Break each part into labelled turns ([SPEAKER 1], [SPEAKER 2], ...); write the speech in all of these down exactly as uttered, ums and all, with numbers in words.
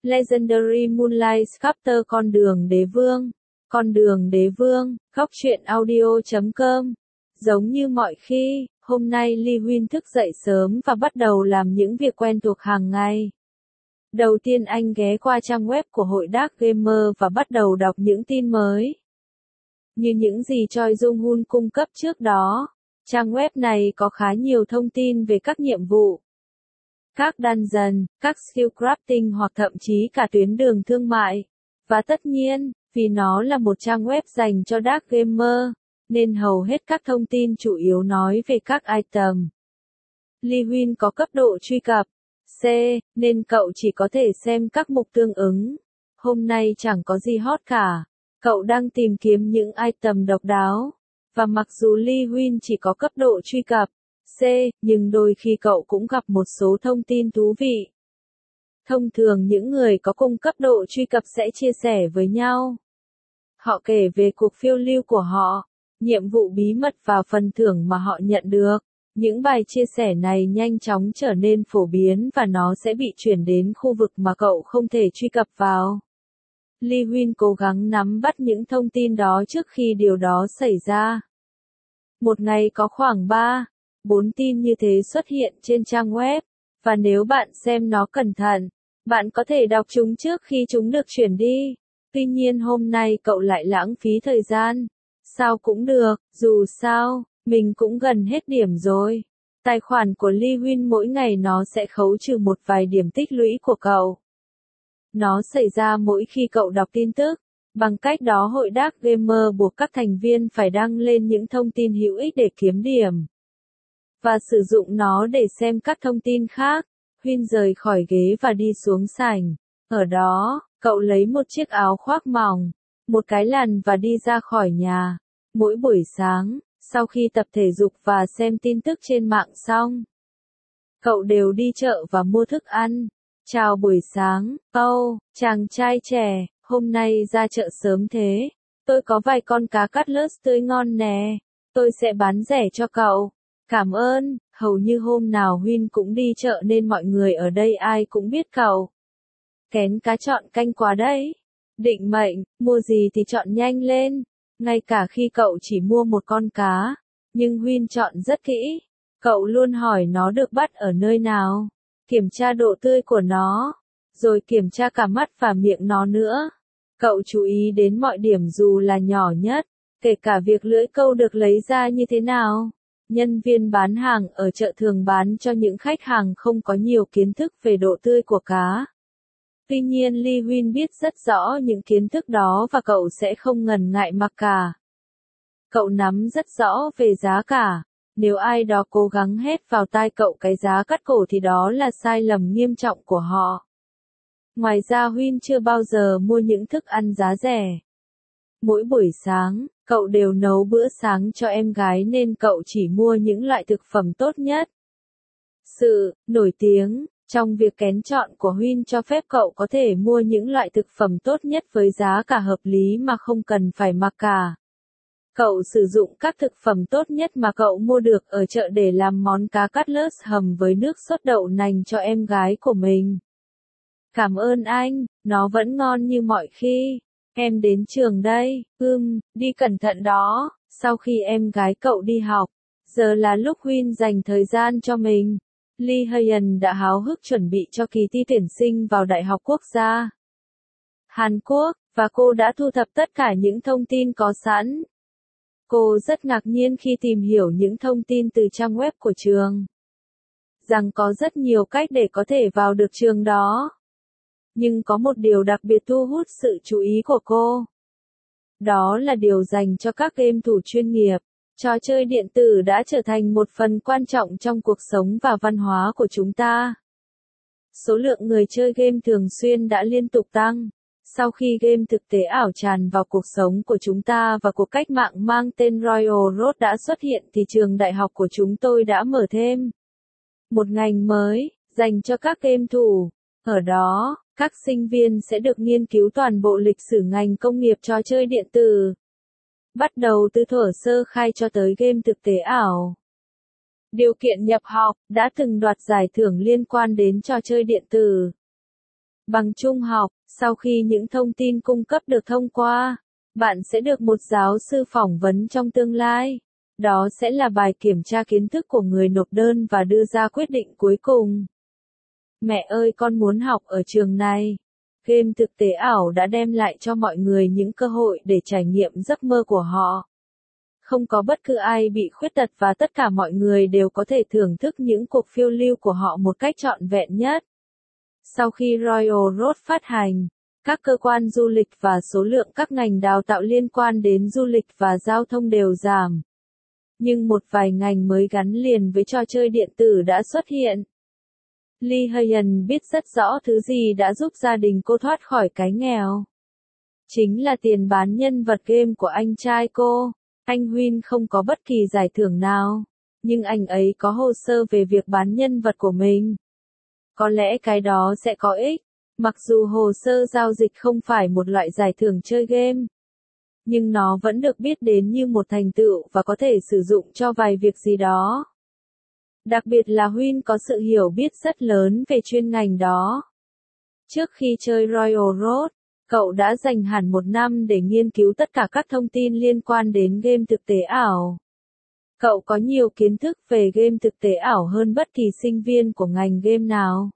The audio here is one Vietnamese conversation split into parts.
[SPEAKER 1] Legendary Moonlight Chapter Con đường đế vương. Con đường đế vương, góc truyện audio chấm com. Giống như mọi khi, hôm nay Lee Huynh thức dậy sớm và bắt đầu làm những việc quen thuộc hàng ngày. Đầu tiên anh ghé qua trang web của hội Dark Gamer và bắt đầu đọc những tin mới. Như những gì Choi Jung-hun cung cấp trước đó, trang web này có khá nhiều thông tin về các nhiệm vụ, các dungeon, các skill crafting hoặc thậm chí cả tuyến đường thương mại. Và tất nhiên, vì nó là một trang web dành cho Dark Gamer, nên hầu hết các thông tin chủ yếu nói về các item. Lee Huynh có cấp độ truy cập C, nên cậu chỉ có thể xem các mục tương ứng. Hôm nay chẳng có gì hot cả. Cậu đang tìm kiếm những item độc đáo. Và mặc dù Lee Huynh chỉ có cấp độ truy cập C, nhưng đôi khi cậu cũng gặp một số thông tin thú vị. Thông thường những người có cùng cấp độ truy cập sẽ chia sẻ với nhau. Họ kể về cuộc phiêu lưu của họ, nhiệm vụ bí mật và phần thưởng mà họ nhận được. Những bài chia sẻ này nhanh chóng trở nên phổ biến và nó sẽ bị chuyển đến khu vực mà cậu không thể truy cập vào. Lee Huynh cố gắng nắm bắt những thông tin đó trước khi điều đó xảy ra. Một ngày có khoảng ba, bốn tin như thế xuất hiện trên trang web, và nếu bạn xem nó cẩn thận, bạn có thể đọc chúng trước khi chúng được chuyển đi. Tuy nhiên hôm nay cậu lại lãng phí thời gian. Sao cũng được, dù sao, mình cũng gần hết điểm rồi. Tài khoản của Lee Huynh mỗi ngày nó sẽ khấu trừ một vài điểm tích lũy của cậu. Nó xảy ra mỗi khi cậu đọc tin tức. Bằng cách đó hội Dark Gamer buộc các thành viên phải đăng lên những thông tin hữu ích để kiếm điểm. Và sử dụng nó để xem các thông tin khác. Huynh rời khỏi ghế và đi xuống sảnh. Ở đó, cậu lấy một chiếc áo khoác mỏng, một cái làn và đi ra khỏi nhà. Mỗi buổi sáng, sau khi tập thể dục và xem tin tức trên mạng xong, cậu đều đi chợ và mua thức ăn. Chào buổi sáng, Âu, chàng trai trẻ, hôm nay ra chợ sớm thế. Tôi có vài con cá cutlass tươi ngon nè, tôi sẽ bán rẻ cho cậu. Cảm ơn, hầu như hôm nào Huynh cũng đi chợ nên mọi người ở đây ai cũng biết cậu. Kén cá chọn canh quá đấy. Định mệnh, mua gì thì chọn nhanh lên. Ngay cả khi cậu chỉ mua một con cá, nhưng Huynh chọn rất kỹ. Cậu luôn hỏi nó được bắt ở nơi nào, kiểm tra độ tươi của nó, rồi kiểm tra cả mắt và miệng nó nữa. Cậu chú ý đến mọi điểm dù là nhỏ nhất, kể cả việc lưỡi câu được lấy ra như thế nào. Nhân viên bán hàng ở chợ thường bán cho những khách hàng không có nhiều kiến thức về độ tươi của cá. Tuy nhiên Lee Huynh biết rất rõ những kiến thức đó và cậu sẽ không ngần ngại mặc cả. Cậu nắm rất rõ về giá cả. Nếu ai đó cố gắng hét vào tai cậu cái giá cắt cổ thì đó là sai lầm nghiêm trọng của họ. Ngoài ra Huynh chưa bao giờ mua những thức ăn giá rẻ. Mỗi buổi sáng, cậu đều nấu bữa sáng cho em gái nên cậu chỉ mua những loại thực phẩm tốt nhất. Sự nổi tiếng trong việc kén chọn của Huynh cho phép cậu có thể mua những loại thực phẩm tốt nhất với giá cả hợp lý mà không cần phải mặc cả. Cậu sử dụng các thực phẩm tốt nhất mà cậu mua được ở chợ để làm món cá cutlass hầm với nước sốt đậu nành cho em gái của mình. Cảm ơn anh, nó vẫn ngon như mọi khi. Em đến trường đây, ừm, đi cẩn thận đó. Sau khi em gái cậu đi học, giờ là lúc Huynh dành thời gian cho mình. Lee Hyun đã háo hức chuẩn bị cho kỳ thi tuyển sinh vào Đại học Quốc gia Hàn Quốc, và cô đã thu thập tất cả những thông tin có sẵn. Cô rất ngạc nhiên khi tìm hiểu những thông tin từ trang web của trường, rằng có rất nhiều cách để có thể vào được trường đó. Nhưng có một điều đặc biệt thu hút sự chú ý của cô. Đó là điều dành cho các game thủ chuyên nghiệp. Trò chơi điện tử đã trở thành một phần quan trọng trong cuộc sống và văn hóa của chúng ta. Số lượng người chơi game thường xuyên đã liên tục tăng. Sau khi game thực tế ảo tràn vào cuộc sống của chúng ta và cuộc cách mạng mang tên Royal Road đã xuất hiện thì trường đại học của chúng tôi đã mở thêm một ngành mới, dành cho các game thủ. Ở đó, các sinh viên sẽ được nghiên cứu toàn bộ lịch sử ngành công nghiệp trò chơi điện tử. Bắt đầu từ thuở sơ khai cho tới game thực tế ảo. Điều kiện nhập học đã từng đoạt giải thưởng liên quan đến trò chơi điện tử. Bằng trung học, sau khi những thông tin cung cấp được thông qua, bạn sẽ được một giáo sư phỏng vấn trong tương lai. Đó sẽ là bài kiểm tra kiến thức của người nộp đơn và đưa ra quyết định cuối cùng. Mẹ ơi, con muốn học ở trường này. Game thực tế ảo đã đem lại cho mọi người những cơ hội để trải nghiệm giấc mơ của họ. Không có bất cứ ai bị khuyết tật và tất cả mọi người đều có thể thưởng thức những cuộc phiêu lưu của họ một cách trọn vẹn nhất. Sau khi Royal Road phát hành, các cơ quan du lịch và số lượng các ngành đào tạo liên quan đến du lịch và giao thông đều giảm. Nhưng một vài ngành mới gắn liền với trò chơi điện tử đã xuất hiện. Lee Hyun biết rất rõ thứ gì đã giúp gia đình cô thoát khỏi cái nghèo. Chính là tiền bán nhân vật game của anh trai cô. Anh Huynh không có bất kỳ giải thưởng nào, nhưng anh ấy có hồ sơ về việc bán nhân vật của mình. Có lẽ cái đó sẽ có ích, mặc dù hồ sơ giao dịch không phải một loại giải thưởng chơi game. Nhưng nó vẫn được biết đến như một thành tựu và có thể sử dụng cho vài việc gì đó. Đặc biệt là Huynh có sự hiểu biết rất lớn về chuyên ngành đó. Trước khi chơi Royal Road, cậu đã dành hẳn một năm để nghiên cứu tất cả các thông tin liên quan đến game thực tế ảo. Cậu có nhiều kiến thức về game thực tế ảo hơn bất kỳ sinh viên của ngành game nào.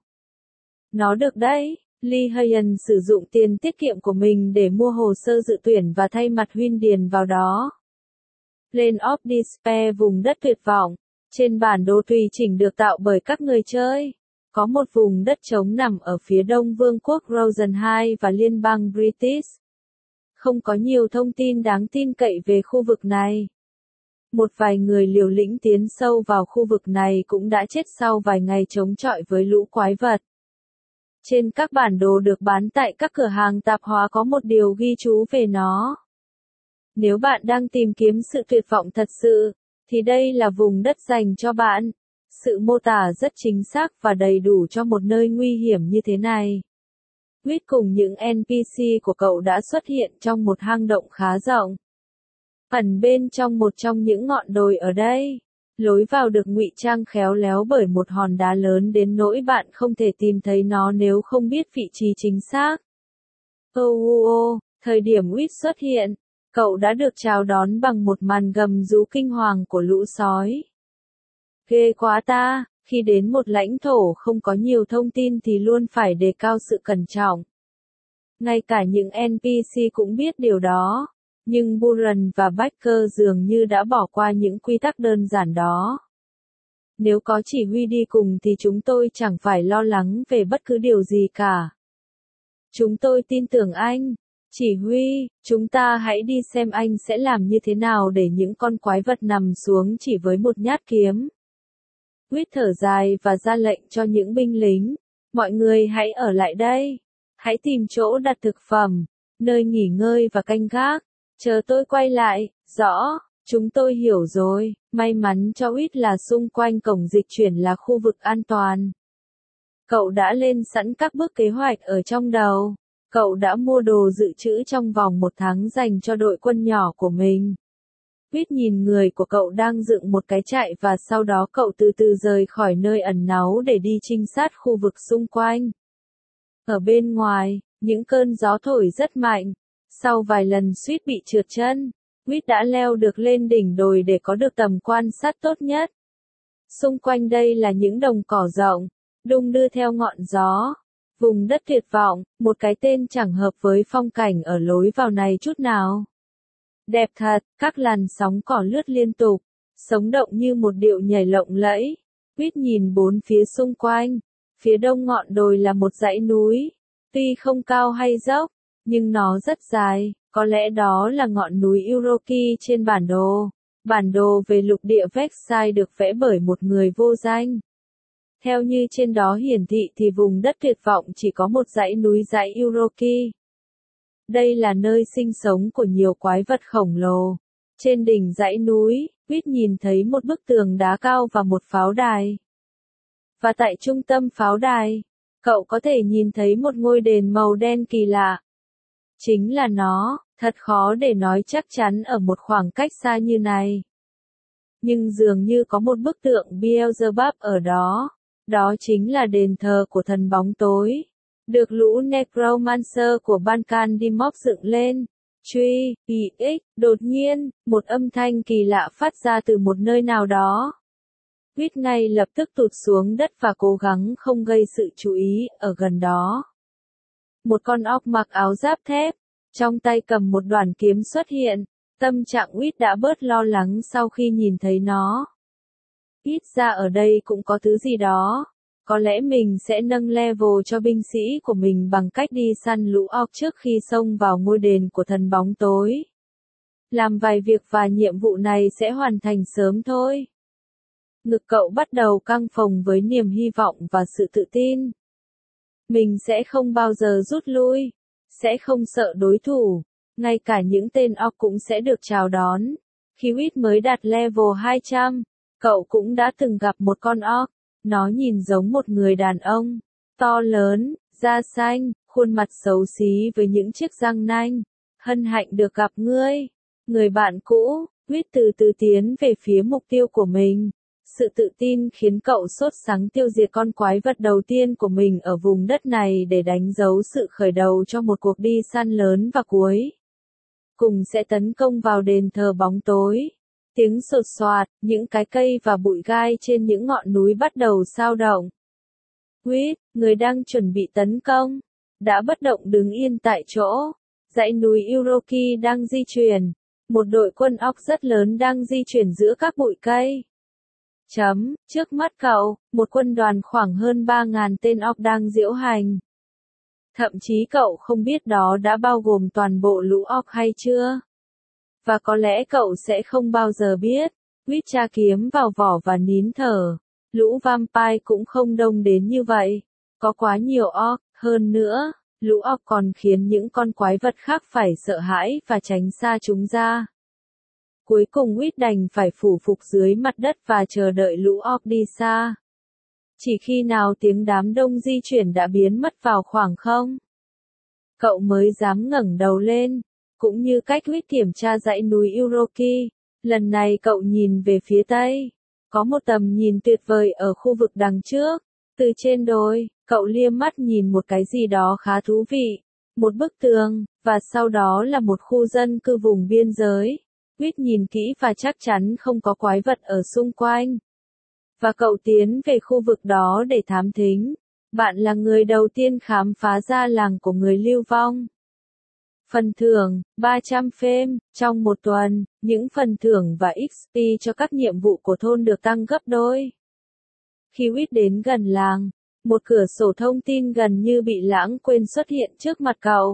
[SPEAKER 1] Nó được đấy, Lee Hyun sử dụng tiền tiết kiệm của mình để mua hồ sơ dự tuyển và thay mặt Huynh điền vào đó. Plane of Despair, vùng đất tuyệt vọng. Trên bản đồ tùy chỉnh được tạo bởi các người chơi, có một vùng đất trống nằm ở phía đông Vương quốc Rosen hai và Liên bang British. Không có nhiều thông tin đáng tin cậy về khu vực này. Một vài người liều lĩnh tiến sâu vào khu vực này cũng đã chết sau vài ngày chống chọi với lũ quái vật. Trên các bản đồ được bán tại các cửa hàng tạp hóa có một điều ghi chú về nó. Nếu bạn đang tìm kiếm sự tuyệt vọng thật sự, thì đây là vùng đất dành cho bạn. Sự mô tả rất chính xác và đầy đủ cho một nơi nguy hiểm như thế này. Quýt cùng những en pê xê của cậu đã xuất hiện trong một hang động khá rộng. Ẩn bên trong một trong những ngọn đồi ở đây. Lối vào được ngụy trang khéo léo bởi một hòn đá lớn đến nỗi bạn không thể tìm thấy nó nếu không biết vị trí chính xác. Ô ô ô, thời điểm Quýt xuất hiện, cậu đã được chào đón bằng một màn gầm rú kinh hoàng của lũ sói. Ghê quá ta, khi đến một lãnh thổ không có nhiều thông tin thì luôn phải đề cao sự cẩn trọng. Ngay cả những en pê xê cũng biết điều đó, nhưng Buran và Baker dường như đã bỏ qua những quy tắc đơn giản đó. Nếu có chỉ huy đi cùng thì chúng tôi chẳng phải lo lắng về bất cứ điều gì cả. Chúng tôi tin tưởng anh. Chỉ huy, chúng ta hãy đi xem anh sẽ làm như thế nào để những con quái vật nằm xuống chỉ với một nhát kiếm. Quýt thở dài và ra lệnh cho những binh lính. Mọi người hãy ở lại đây. Hãy tìm chỗ đặt thực phẩm, nơi nghỉ ngơi và canh gác. Chờ tôi quay lại. Rõ, chúng tôi hiểu rồi. May mắn cho Quýt là xung quanh cổng dịch chuyển là khu vực an toàn. Cậu đã lên sẵn các bước kế hoạch ở trong đầu. Cậu đã mua đồ dự trữ trong vòng một tháng dành cho đội quân nhỏ của mình. Quýt nhìn người của cậu đang dựng một cái trại và sau đó cậu từ từ rời khỏi nơi ẩn náu để đi trinh sát khu vực xung quanh. Ở bên ngoài, những cơn gió thổi rất mạnh. Sau vài lần suýt bị trượt chân, Quýt đã leo được lên đỉnh đồi để có được tầm quan sát tốt nhất. Xung quanh đây là những đồng cỏ rộng, đung đưa theo ngọn gió. Vùng đất tuyệt vọng, một cái tên chẳng hợp với phong cảnh ở lối vào này chút nào. Đẹp thật, các làn sóng cỏ lướt liên tục, sống động như một điệu nhảy lộng lẫy. Quýt nhìn bốn phía xung quanh. Phía đông ngọn đồi là một dãy núi. Tuy không cao hay dốc, nhưng nó rất dài, có lẽ đó là ngọn núi Uroki trên bản đồ. Bản đồ về lục địa Vexai được vẽ bởi một người vô danh. Theo như trên đó hiển thị thì vùng đất tuyệt vọng chỉ có một dãy núi dãy Uroki. Đây là nơi sinh sống của nhiều quái vật khổng lồ. Trên đỉnh dãy núi, Quýt nhìn thấy một bức tường đá cao và một pháo đài. Và tại trung tâm pháo đài, cậu có thể nhìn thấy một ngôi đền màu đen kỳ lạ. Chính là nó, thật khó để nói chắc chắn ở một khoảng cách xa như này. Nhưng dường như có một bức tượng Beelzebub ở đó. Đó chính là đền thờ của thần bóng tối. được lũ Necromancer của Balkan Dimorph dựng lên. Truy, ix, đột nhiên, một âm thanh kỳ lạ phát ra từ một nơi nào đó. Quýt ngay lập tức tụt xuống đất và cố gắng không gây sự chú ý ở gần đó. Một con óc mặc áo giáp thép, trong tay cầm một đoàn kiếm xuất hiện, tâm trạng Quýt đã bớt lo lắng sau khi nhìn thấy nó. Ít ra ở đây cũng có thứ gì đó. Có lẽ mình sẽ nâng level cho binh sĩ của mình bằng cách đi săn lũ orc trước khi xông vào ngôi đền của thần bóng tối. Làm vài việc và nhiệm vụ này sẽ hoàn thành sớm thôi. Ngực cậu bắt đầu căng phồng với niềm hy vọng và sự tự tin. Mình sẽ không bao giờ rút lui, sẽ không sợ đối thủ, ngay cả những tên orc cũng sẽ được chào đón. Khi Quýt mới đạt level hai trăm, cậu cũng đã từng gặp một con orc. Nó nhìn giống một người đàn ông, to lớn, da xanh, khuôn mặt xấu xí với những chiếc răng nanh. Hân hạnh được gặp ngươi, người bạn cũ. Quýt từ từ tiến về phía mục tiêu của mình. Sự tự tin khiến cậu sốt sắng tiêu diệt con quái vật đầu tiên của mình ở vùng đất này để đánh dấu sự khởi đầu cho một cuộc đi săn lớn và cuối cùng sẽ tấn công vào đền thờ bóng tối. Tiếng sột soạt, những cái cây và bụi gai trên những ngọn núi bắt đầu xao động. Quýt, người đang chuẩn bị tấn công, đã bất động đứng yên tại chỗ. Dãy núi Uroki đang di chuyển. Một đội quân orc rất lớn đang di chuyển giữa các bụi cây. Chấm, trước mắt cậu, một quân đoàn khoảng hơn ba nghìn tên orc đang diễu hành. Thậm chí cậu không biết đó đã bao gồm toàn bộ lũ orc hay chưa. Và có lẽ cậu sẽ không bao giờ biết. Quýt tra kiếm vào vỏ và nín thở. Lũ vampire cũng không đông đến như vậy. Có quá nhiều orc, hơn nữa, lũ orc còn khiến những con quái vật khác phải sợ hãi và tránh xa chúng ra. Cuối cùng Quýt đành phải phủ phục dưới mặt đất và chờ đợi lũ orc đi xa. Chỉ khi nào tiếng đám đông di chuyển đã biến mất vào khoảng không, cậu mới dám ngẩng đầu lên. Cũng như cách Quýt kiểm tra dãy núi Uroki, lần này cậu nhìn về phía tây. Có một tầm nhìn tuyệt vời ở khu vực đằng trước. Từ trên đồi, cậu liếc mắt nhìn một cái gì đó khá thú vị. Một bức tường, và sau đó là một khu dân cư vùng biên giới. Quýt nhìn kỹ và chắc chắn không có quái vật ở xung quanh. Và cậu tiến về khu vực đó để thám thính. Bạn là người đầu tiên khám phá ra làng của người lưu vong. Phần thưởng, ba trăm phêm, trong một tuần, những phần thưởng và ích pê cho các nhiệm vụ của thôn được tăng gấp đôi. Khi Quýt đến gần làng, một cửa sổ thông tin gần như bị lãng quên xuất hiện trước mặt cậu.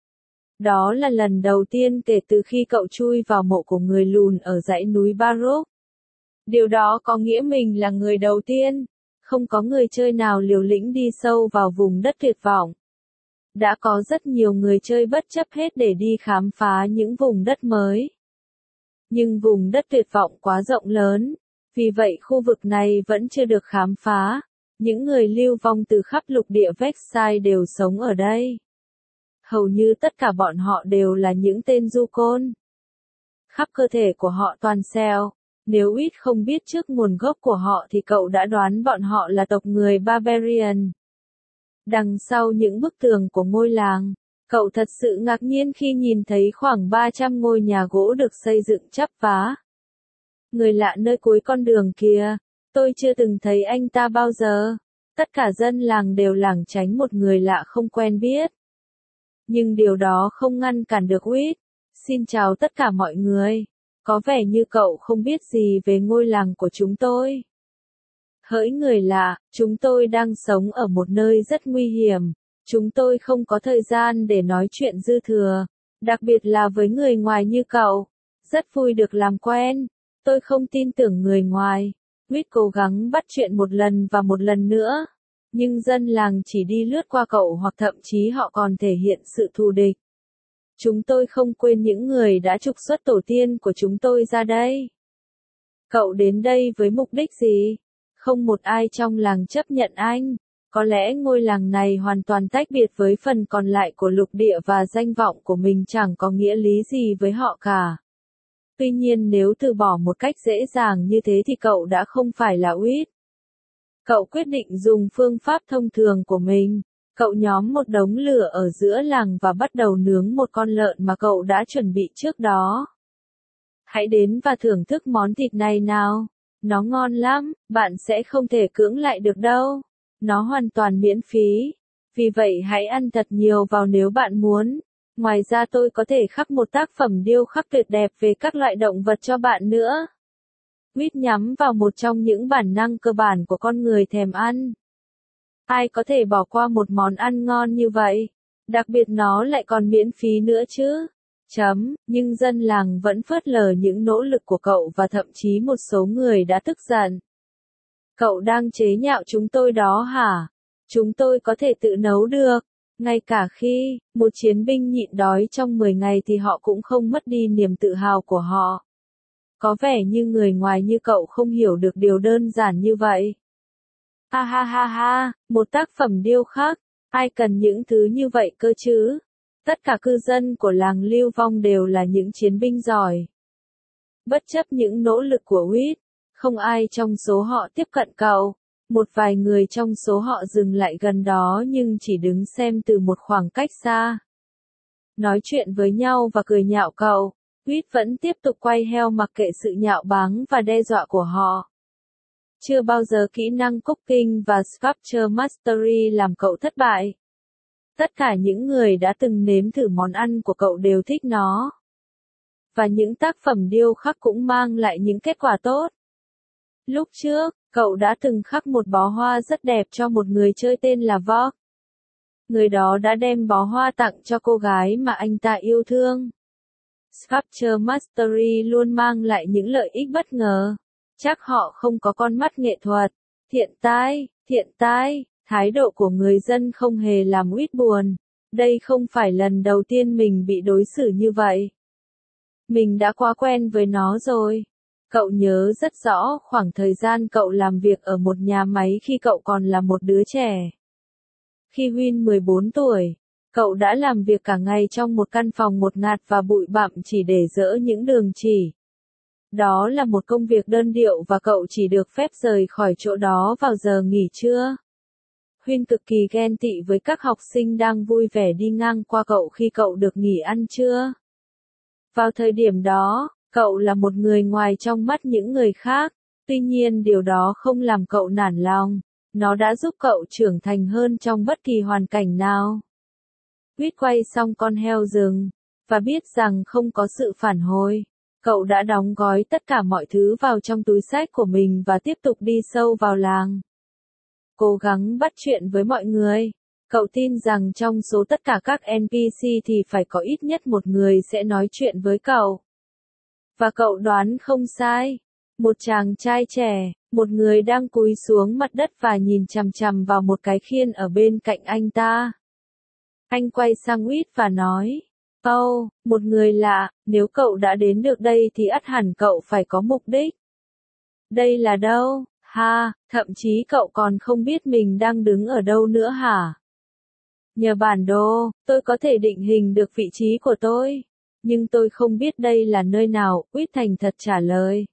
[SPEAKER 1] Đó là lần đầu tiên kể từ khi cậu chui vào mộ của người lùn ở dãy núi Barrock. Điều đó có nghĩa mình là người đầu tiên. Không có người chơi nào liều lĩnh đi sâu vào vùng đất tuyệt vọng. Đã có rất nhiều người chơi bất chấp hết để đi khám phá những vùng đất mới. Nhưng vùng đất tuyệt vọng quá rộng lớn, vì vậy khu vực này vẫn chưa được khám phá. Những người lưu vong từ khắp lục địa Vexai đều sống ở đây. Hầu như tất cả bọn họ đều là những tên du côn. Khắp cơ thể của họ toàn sẹo. Nếu Quýt không biết trước nguồn gốc của họ thì cậu đã đoán bọn họ là tộc người Barbarian. Đằng sau những bức tường của ngôi làng, cậu thật sự ngạc nhiên khi nhìn thấy khoảng ba trăm ngôi nhà gỗ được xây dựng chắp vá. Người lạ nơi cuối con đường kia, tôi chưa từng thấy anh ta bao giờ. Tất cả dân làng đều lảng tránh một người lạ không quen biết. Nhưng điều đó không ngăn cản được Quýt. Xin chào tất cả mọi người. Có vẻ như cậu không biết gì về ngôi làng của chúng tôi. Hỡi người lạ, chúng tôi đang sống ở một nơi rất nguy hiểm. Chúng tôi không có thời gian để nói chuyện dư thừa. Đặc biệt là với người ngoài như cậu. Rất vui được làm quen. Tôi không tin tưởng người ngoài. Quýt cố gắng bắt chuyện một lần và một lần nữa. Nhưng dân làng chỉ đi lướt qua cậu hoặc thậm chí họ còn thể hiện sự thù địch. Chúng tôi không quên những người đã trục xuất tổ tiên của chúng tôi ra đây. Cậu đến đây với mục đích gì? Không một ai trong làng chấp nhận anh. Có lẽ ngôi làng này hoàn toàn tách biệt với phần còn lại của lục địa và danh vọng của mình chẳng có nghĩa lý gì với họ cả. Tuy nhiên nếu từ bỏ một cách dễ dàng như thế thì cậu đã không phải là Quýt. Cậu quyết định dùng phương pháp thông thường của mình. Cậu nhóm một đống lửa ở giữa làng và bắt đầu nướng một con lợn mà cậu đã chuẩn bị trước đó. Hãy đến và thưởng thức món thịt này nào. Nó ngon lắm, bạn sẽ không thể cưỡng lại được đâu. Nó hoàn toàn miễn phí. Vì vậy hãy ăn thật nhiều vào nếu bạn muốn. Ngoài ra tôi có thể khắc một tác phẩm điêu khắc tuyệt đẹp về các loại động vật cho bạn nữa. Wheat nhắm vào một trong những bản năng cơ bản của con người thèm ăn. Ai có thể bỏ qua một món ăn ngon như vậy? Đặc biệt nó lại còn miễn phí nữa chứ. Chấm, nhưng dân làng vẫn phớt lờ những nỗ lực của cậu và thậm chí một số người đã tức giận. Cậu đang chế nhạo chúng tôi đó hả? Chúng tôi có thể tự nấu được. Ngay cả khi một chiến binh nhịn đói trong mười ngày thì họ cũng không mất đi niềm tự hào của họ. Có vẻ như người ngoài như cậu không hiểu được điều đơn giản như vậy. Ha ha ha ha, một tác phẩm điêu khắc, ai cần những thứ như vậy cơ chứ? Tất cả cư dân của làng Lưu Vong đều là những chiến binh giỏi. Bất chấp những nỗ lực của Wheat, không ai trong số họ tiếp cận cậu. Một vài người trong số họ dừng lại gần đó nhưng chỉ đứng xem từ một khoảng cách xa. Nói chuyện với nhau và cười nhạo cậu, Wheat vẫn tiếp tục quay heo mặc kệ sự nhạo báng và đe dọa của họ. Chưa bao giờ kỹ năng cooking và sculpture mastery làm cậu thất bại. Tất cả những người đã từng nếm thử món ăn của cậu đều thích nó. Và những tác phẩm điêu khắc cũng mang lại những kết quả tốt. Lúc trước, cậu đã từng khắc một bó hoa rất đẹp cho một người chơi tên là Vogue. Người đó đã đem bó hoa tặng cho cô gái mà anh ta yêu thương. Sculpture Mastery luôn mang lại những lợi ích bất ngờ. Chắc họ không có con mắt nghệ thuật. Thiện tai, thiện tai, thái độ của người dân không hề làm Wheat buồn. Đây không phải lần đầu tiên mình bị đối xử như vậy. Mình đã quá quen với nó rồi. Cậu nhớ rất rõ khoảng thời gian cậu làm việc ở một nhà máy khi cậu còn là một đứa trẻ. Khi Win mười bốn tuổi, cậu đã làm việc cả ngày trong một căn phòng ngột ngạt và bụi bặm chỉ để dỡ những đường chỉ. Đó là một công việc đơn điệu và cậu chỉ được phép rời khỏi chỗ đó vào giờ nghỉ trưa. Win cực kỳ ghen tị với các học sinh đang vui vẻ đi ngang qua cậu khi cậu được nghỉ ăn trưa. Vào thời điểm đó, cậu là một người ngoài trong mắt những người khác, tuy nhiên điều đó không làm cậu nản lòng, nó đã giúp cậu trưởng thành hơn trong bất kỳ hoàn cảnh nào. Wheat quay xong con heo rừng, và biết rằng không có sự phản hồi, cậu đã đóng gói tất cả mọi thứ vào trong túi xách của mình và tiếp tục đi sâu vào làng. Cố gắng bắt chuyện với mọi người. Cậu tin rằng trong số tất cả các en pê xê thì phải có ít nhất một người sẽ nói chuyện với cậu. Và cậu đoán không sai. Một chàng trai trẻ, một người đang cúi xuống mặt đất và nhìn chằm chằm vào một cái khiên ở bên cạnh anh ta. Anh quay sang Wheat và nói, "Oh, một người lạ, nếu cậu đã đến được đây thì ắt hẳn cậu phải có mục đích. Đây là đâu? Ha, thậm chí cậu còn không biết mình đang đứng ở đâu nữa hả? Nhờ bản đồ, tôi có thể định hình được vị trí của tôi. Nhưng tôi không biết đây là nơi nào," Wheat thành thật trả lời.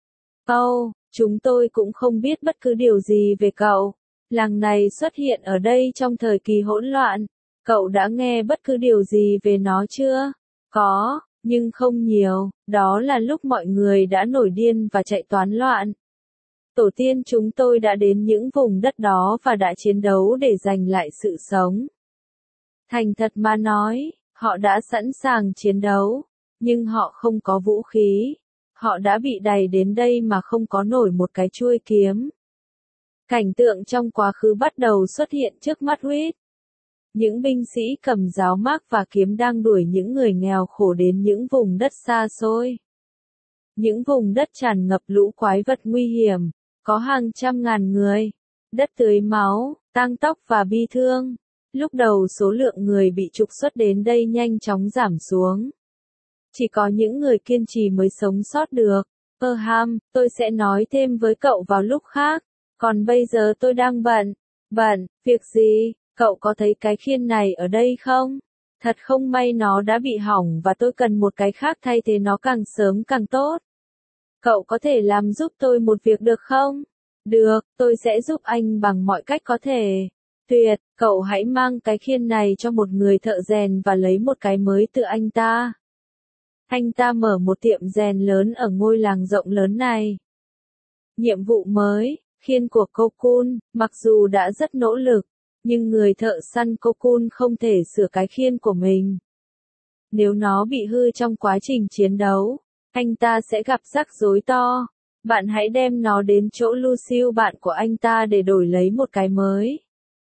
[SPEAKER 1] "Oh, chúng tôi cũng không biết bất cứ điều gì về cậu. Làng này xuất hiện ở đây trong thời kỳ hỗn loạn. Cậu đã nghe bất cứ điều gì về nó chưa?" "Có, nhưng không nhiều, đó là lúc mọi người đã nổi điên và chạy toán loạn. Tổ tiên chúng tôi đã đến những vùng đất đó và đã chiến đấu để giành lại sự sống. Thành thật mà nói, họ đã sẵn sàng chiến đấu, nhưng họ không có vũ khí. Họ đã bị đày đến đây mà không có nổi một cái chuôi kiếm." Cảnh tượng trong quá khứ bắt đầu xuất hiện trước mắt Wheat. Những binh sĩ cầm giáo mác và kiếm đang đuổi những người nghèo khổ đến những vùng đất xa xôi. Những vùng đất tràn ngập lũ quái vật nguy hiểm, có hàng trăm ngàn người. Đất tưới máu, tang tóc và bi thương. Lúc đầu số lượng người bị trục xuất đến đây nhanh chóng giảm xuống. Chỉ có những người kiên trì mới sống sót được. Perham, tôi sẽ nói thêm với cậu vào lúc khác. Còn bây giờ tôi đang bận. Bận, việc gì? Cậu có thấy cái khiên này ở đây không? Thật không may nó đã bị hỏng và tôi cần một cái khác thay thế nó càng sớm càng tốt. Cậu có thể làm giúp tôi một việc được không? Được, tôi sẽ giúp anh bằng mọi cách có thể. Tuyệt, cậu hãy mang cái khiên này cho một người thợ rèn và lấy một cái mới từ anh ta. Anh ta mở một tiệm rèn lớn ở ngôi làng rộng lớn này. Nhiệm vụ mới, khiên của Cocoon, mặc dù đã rất nỗ lực, nhưng người thợ săn Cocoon không thể sửa cái khiên của mình. Nếu nó bị hư trong quá trình chiến đấu, anh ta sẽ gặp rắc rối to. Bạn hãy đem nó đến chỗ Lucille bạn của anh ta để đổi lấy một cái mới.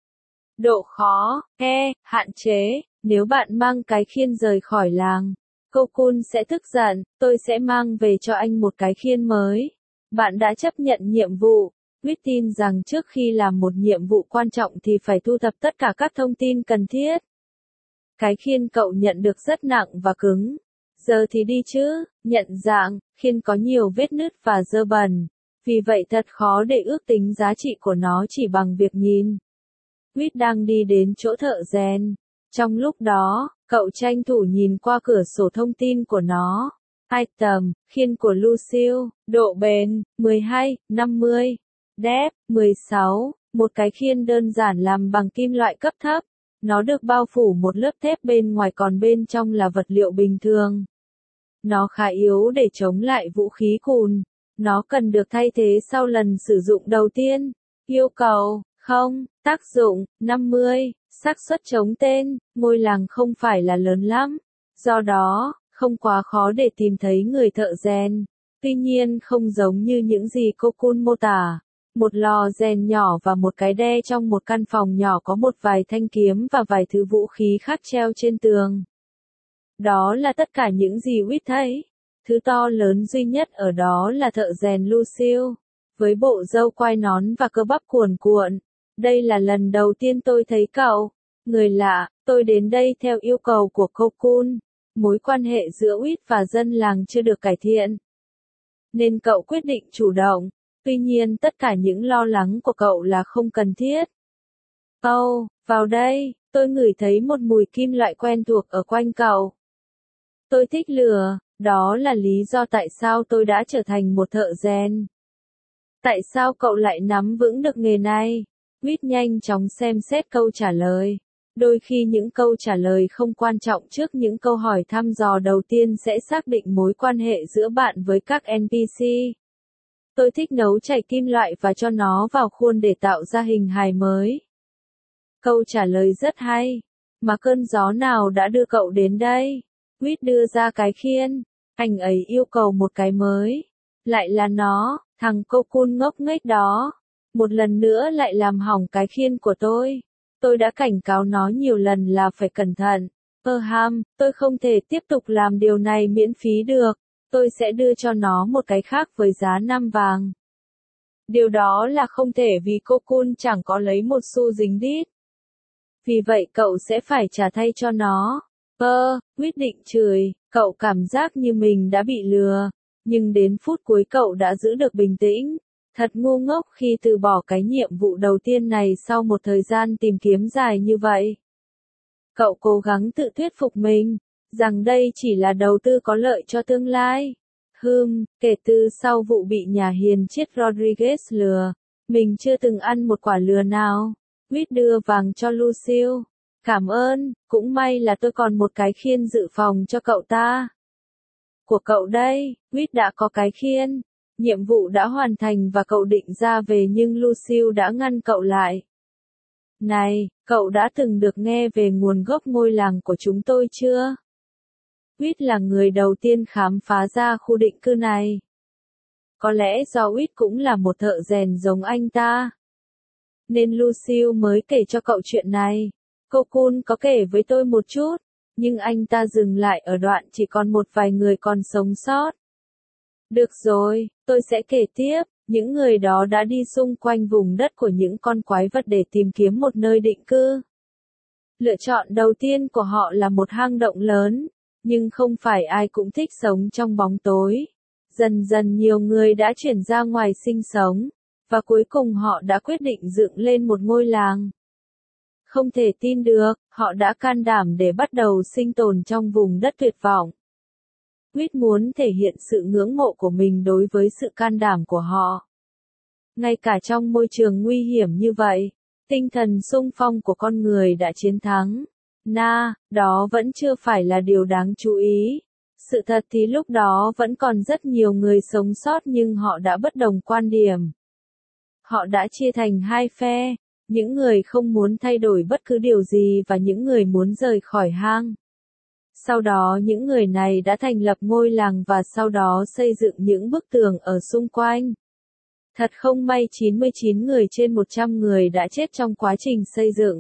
[SPEAKER 1] Độ khó, E, hạn chế, nếu bạn mang cái khiên rời khỏi làng, Cocoon sẽ tức giận, tôi sẽ mang về cho anh một cái khiên mới. Bạn đã chấp nhận nhiệm vụ. Quyết tin rằng trước khi làm một nhiệm vụ quan trọng thì phải thu thập tất cả các thông tin cần thiết. Cái khiên cậu nhận được rất nặng và cứng. Giờ thì đi chứ, nhận dạng, khiên có nhiều vết nứt và dơ bẩn. Vì vậy thật khó để ước tính giá trị của nó chỉ bằng việc nhìn. Quýt đang đi đến chỗ thợ rèn. Trong lúc đó, cậu tranh thủ nhìn qua cửa sổ thông tin của nó. Item, khiên của Lucille, độ bền, mười hai, năm mươi. Depth, mười sáu, một cái khiên đơn giản làm bằng kim loại cấp thấp. Nó được bao phủ một lớp thép bên ngoài còn bên trong là vật liệu bình thường. Nó khá yếu để chống lại vũ khí cùn. Nó cần được thay thế sau lần sử dụng đầu tiên. Yêu cầu, không, tác dụng, năm mươi, xác suất chống tên, ngôi làng không phải là lớn lắm. Do đó, không quá khó để tìm thấy người thợ rèn. Tuy nhiên không giống như những gì Cocoon mô tả. Một lò rèn nhỏ và một cái đe trong một căn phòng nhỏ có một vài thanh kiếm và vài thứ vũ khí khác treo trên tường. Đó là tất cả những gì Quýt thấy. Thứ to lớn duy nhất ở đó là thợ rèn Lucille, với bộ râu quai nón và cơ bắp cuồn cuộn. Đây là lần đầu tiên tôi thấy cậu. Người lạ, tôi đến đây theo yêu cầu của Cocoon. Mối quan hệ giữa Quýt và dân làng chưa được cải thiện. Nên cậu quyết định chủ động. Tuy nhiên tất cả những lo lắng của cậu là không cần thiết. Oh, vào đây, tôi ngửi thấy một mùi kim loại quen thuộc ở quanh cậu. Tôi thích lửa, đó là lý do tại sao tôi đã trở thành một thợ rèn. Tại sao cậu lại nắm vững được nghề này? Quýt nhanh chóng xem xét câu trả lời. Đôi khi những câu trả lời không quan trọng trước những câu hỏi thăm dò đầu tiên sẽ xác định mối quan hệ giữa bạn với các en pê xê. Tôi thích nấu chảy kim loại và cho nó vào khuôn để tạo ra hình hài mới. Câu trả lời rất hay. Mà cơn gió nào đã đưa cậu đến đây? Quýt đưa ra cái khiên. Anh ấy yêu cầu một cái mới. Lại là nó, thằng Cocoon ngốc nghếch đó. Một lần nữa lại làm hỏng cái khiên của tôi. Tôi đã cảnh cáo nó nhiều lần là phải cẩn thận. Perham, tôi không thể tiếp tục làm điều này miễn phí được. Tôi sẽ đưa cho nó một cái khác với giá năm vàng. Điều đó là không thể vì Cocoon chẳng có lấy một xu dính đít. Vì vậy cậu sẽ phải trả thay cho nó. Ơ, quyết định chửi, cậu cảm giác như mình đã bị lừa. Nhưng đến phút cuối cậu đã giữ được bình tĩnh. Thật ngu ngốc khi từ bỏ cái nhiệm vụ đầu tiên này sau một thời gian tìm kiếm dài như vậy. Cậu cố gắng tự thuyết phục mình, rằng đây chỉ là đầu tư có lợi cho tương lai. Hừm, kể từ sau vụ bị nhà hiền triết Rodriguez lừa, mình chưa từng ăn một quả lừa nào. Quýt đưa vàng cho Lucille. Cảm ơn, cũng may là tôi còn một cái khiên dự phòng cho cậu ta. Của cậu đây, Quýt đã có cái khiên. Nhiệm vụ đã hoàn thành và cậu định ra về nhưng Lucille đã ngăn cậu lại. Này, cậu đã từng được nghe về nguồn gốc ngôi làng của chúng tôi chưa? Quýt là người đầu tiên khám phá ra khu định cư này. Có lẽ do Quýt cũng là một thợ rèn giống anh ta. Nên Lucille mới kể cho cậu chuyện này. Cocoon có kể với tôi một chút, nhưng anh ta dừng lại ở đoạn chỉ còn một vài người còn sống sót. Được rồi, tôi sẽ kể tiếp. Những người đó đã đi xung quanh vùng đất của những con quái vật để tìm kiếm một nơi định cư. Lựa chọn đầu tiên của họ là một hang động lớn, nhưng không phải ai cũng thích sống trong bóng tối. Dần dần nhiều người đã chuyển ra ngoài sinh sống, và cuối cùng họ đã quyết định dựng lên một ngôi làng. Không thể tin được, họ đã can đảm để bắt đầu sinh tồn trong vùng đất tuyệt vọng. Quýt muốn thể hiện sự ngưỡng mộ của mình đối với sự can đảm của họ. Ngay cả trong môi trường nguy hiểm như vậy, Tinh thần xung phong của con người đã chiến thắng. Na, đó vẫn chưa phải là điều đáng chú ý. Sự thật thì lúc đó vẫn còn rất nhiều người sống sót nhưng họ đã bất đồng quan điểm. Họ đã chia thành hai phe, những người không muốn thay đổi bất cứ điều gì và những người muốn rời khỏi hang. Sau đó những người này đã thành lập ngôi làng và sau đó xây dựng những bức tường ở xung quanh. Thật không may chín mươi chín người trên một trăm người đã chết trong quá trình xây dựng.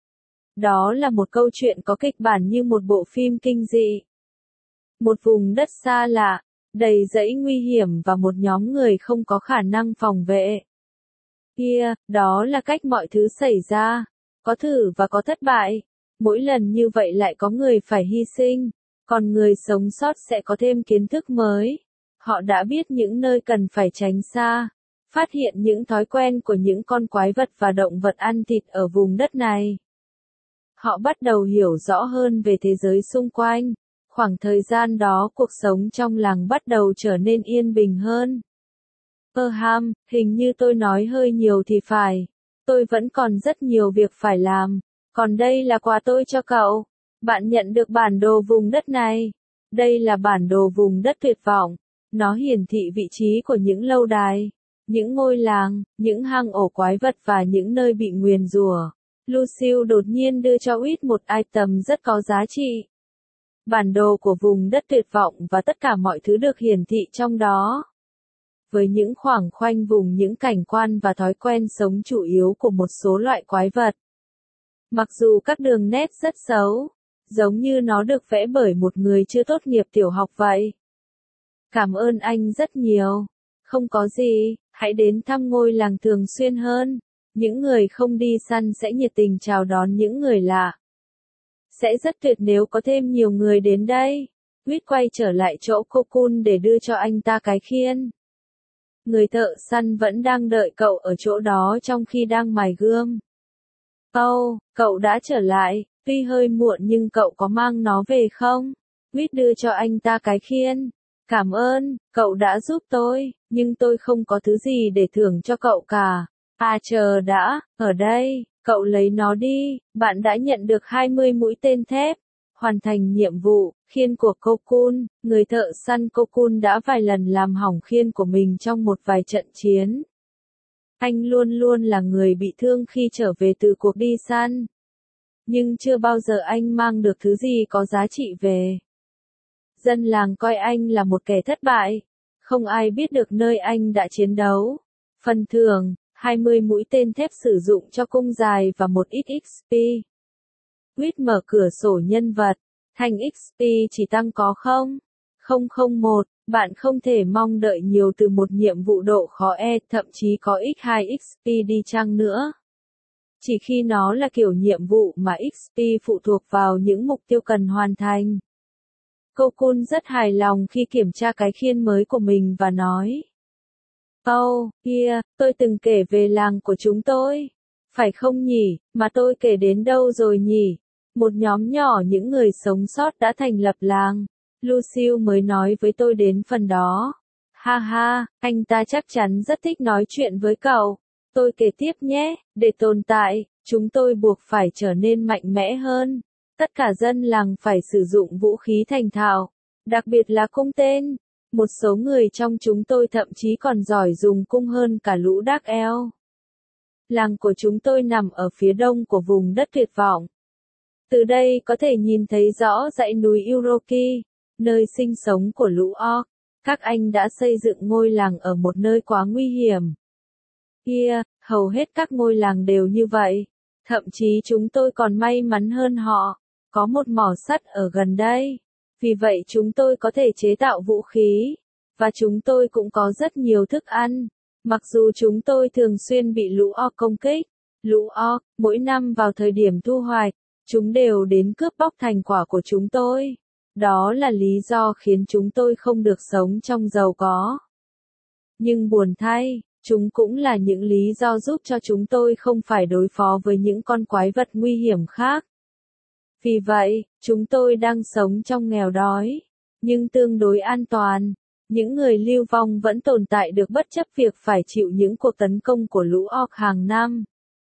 [SPEAKER 1] Đó là một câu chuyện có kịch bản như một bộ phim kinh dị. Một vùng đất xa lạ, đầy rẫy nguy hiểm và một nhóm người không có khả năng phòng vệ. Kia, đó là cách mọi thứ xảy ra. Có thử và có thất bại. Mỗi lần như vậy lại có người phải hy sinh. Còn người sống sót sẽ có thêm kiến thức mới. Họ đã biết những nơi cần phải tránh xa. Phát hiện những thói quen của những con quái vật và động vật ăn thịt ở vùng đất này. Họ bắt đầu hiểu rõ hơn về thế giới xung quanh. Khoảng thời gian đó cuộc sống trong làng bắt đầu trở nên yên bình hơn. Ơ ham, hình như tôi nói hơi nhiều thì phải. Tôi vẫn còn rất nhiều việc phải làm. Còn đây là quà tôi cho cậu. Bạn nhận được bản đồ vùng đất này. Đây là bản đồ vùng đất tuyệt vọng. Nó hiển thị vị trí của những lâu đài, những ngôi làng, những hang ổ quái vật và những nơi bị nguyền rủa. Lucille đột nhiên đưa cho Whit một item rất có giá trị. Bản đồ của vùng đất tuyệt vọng và tất cả mọi thứ được hiển thị trong đó. Với những khoảng khoanh vùng những cảnh quan và thói quen sống chủ yếu của một số loại quái vật. Mặc dù các đường nét rất xấu, giống như nó được vẽ bởi một người chưa tốt nghiệp tiểu học vậy. Cảm ơn anh rất nhiều. Không có gì, hãy đến thăm ngôi làng thường xuyên hơn. Những người không đi săn sẽ nhiệt tình chào đón những người lạ. Sẽ rất tuyệt nếu có thêm nhiều người đến đây. Whit quay trở lại chỗ Cocoon để đưa cho anh ta cái khiên. Người thợ săn vẫn đang đợi cậu ở chỗ đó trong khi đang mài gươm. Oh, cậu đã trở lại, tuy hơi muộn nhưng cậu có mang nó về không? Whit đưa cho anh ta cái khiên. Cảm ơn, cậu đã giúp tôi, nhưng tôi không có thứ gì để thưởng cho cậu cả. À chờ đã, ở đây, cậu lấy nó đi, bạn đã nhận được hai mươi mũi tên thép. Hoàn thành nhiệm vụ, khiên của Cocoon, người thợ săn Cocoon đã vài lần làm hỏng khiên của mình trong một vài trận chiến. Anh luôn luôn là người bị thương khi trở về từ cuộc đi săn. Nhưng chưa bao giờ anh mang được thứ gì có giá trị về. Dân làng coi anh là một kẻ thất bại. Không ai biết được nơi anh đã chiến đấu. Phần thưởng, hai mươi mũi tên thép sử dụng cho cung dài và một ít ích pê. Whit mở cửa sổ nhân vật. Thành ích pê chỉ tăng có không? không không một, bạn không thể mong đợi nhiều từ một nhiệm vụ độ khó E, thậm chí có nhân hai ích pê đi chăng nữa. Chỉ khi nó là kiểu nhiệm vụ mà ích pê phụ thuộc vào những mục tiêu cần hoàn thành. Cocoon rất hài lòng khi kiểm tra cái khiên mới của mình và nói. Oh, kia, tôi từng kể về làng của chúng tôi. Phải không nhỉ, mà tôi kể đến đâu rồi nhỉ? Một nhóm nhỏ những người sống sót đã thành lập làng. Lucille mới nói với tôi đến phần đó. Ha ha, anh ta chắc chắn rất thích nói chuyện với cậu. Tôi kể tiếp nhé, để tồn tại, chúng tôi buộc phải trở nên mạnh mẽ hơn. Tất cả dân làng phải sử dụng vũ khí thành thạo, đặc biệt là cung tên. Một số người trong chúng tôi thậm chí còn giỏi dùng cung hơn cả lũ Dark Elf. Làng của chúng tôi nằm ở phía đông của vùng đất tuyệt vọng. Từ đây có thể nhìn thấy rõ dãy núi Uroki, nơi sinh sống của lũ Orc. Các anh đã xây dựng ngôi làng ở một nơi quá nguy hiểm. Kia, hầu hết các ngôi làng đều như vậy. Thậm chí chúng tôi còn may mắn hơn họ. Có một mỏ sắt ở gần đây. Vì vậy chúng tôi có thể chế tạo vũ khí. Và chúng tôi cũng có rất nhiều thức ăn. Mặc dù chúng tôi thường xuyên bị lũ Orc công kích. Lũ Orc, mỗi năm vào thời điểm thu hoạch, chúng đều đến cướp bóc thành quả của chúng tôi. Đó là lý do khiến chúng tôi không được sống trong giàu có. Nhưng buồn thay, chúng cũng là những lý do giúp cho chúng tôi không phải đối phó với những con quái vật nguy hiểm khác. Vì vậy, chúng tôi đang sống trong nghèo đói, nhưng tương đối an toàn. Những người lưu vong vẫn tồn tại được bất chấp việc phải chịu những cuộc tấn công của lũ Orc hàng năm.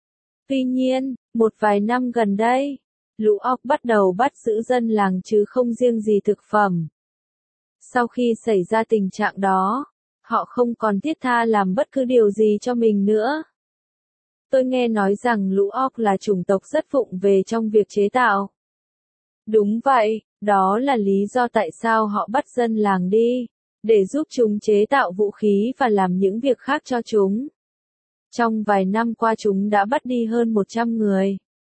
[SPEAKER 1] Tuy nhiên, một vài năm gần đây, lũ óc bắt đầu bắt giữ dân làng chứ không riêng gì thực phẩm. Sau khi xảy ra tình trạng đó, họ không còn thiết tha làm bất cứ điều gì cho mình nữa. Tôi nghe nói rằng lũ óc là chủng tộc rất vụng về trong việc chế tạo. Đúng vậy, đó là lý do tại sao họ bắt dân làng đi, để giúp chúng chế tạo vũ khí và làm những việc khác cho chúng. Trong vài năm qua chúng đã bắt đi hơn một trăm người.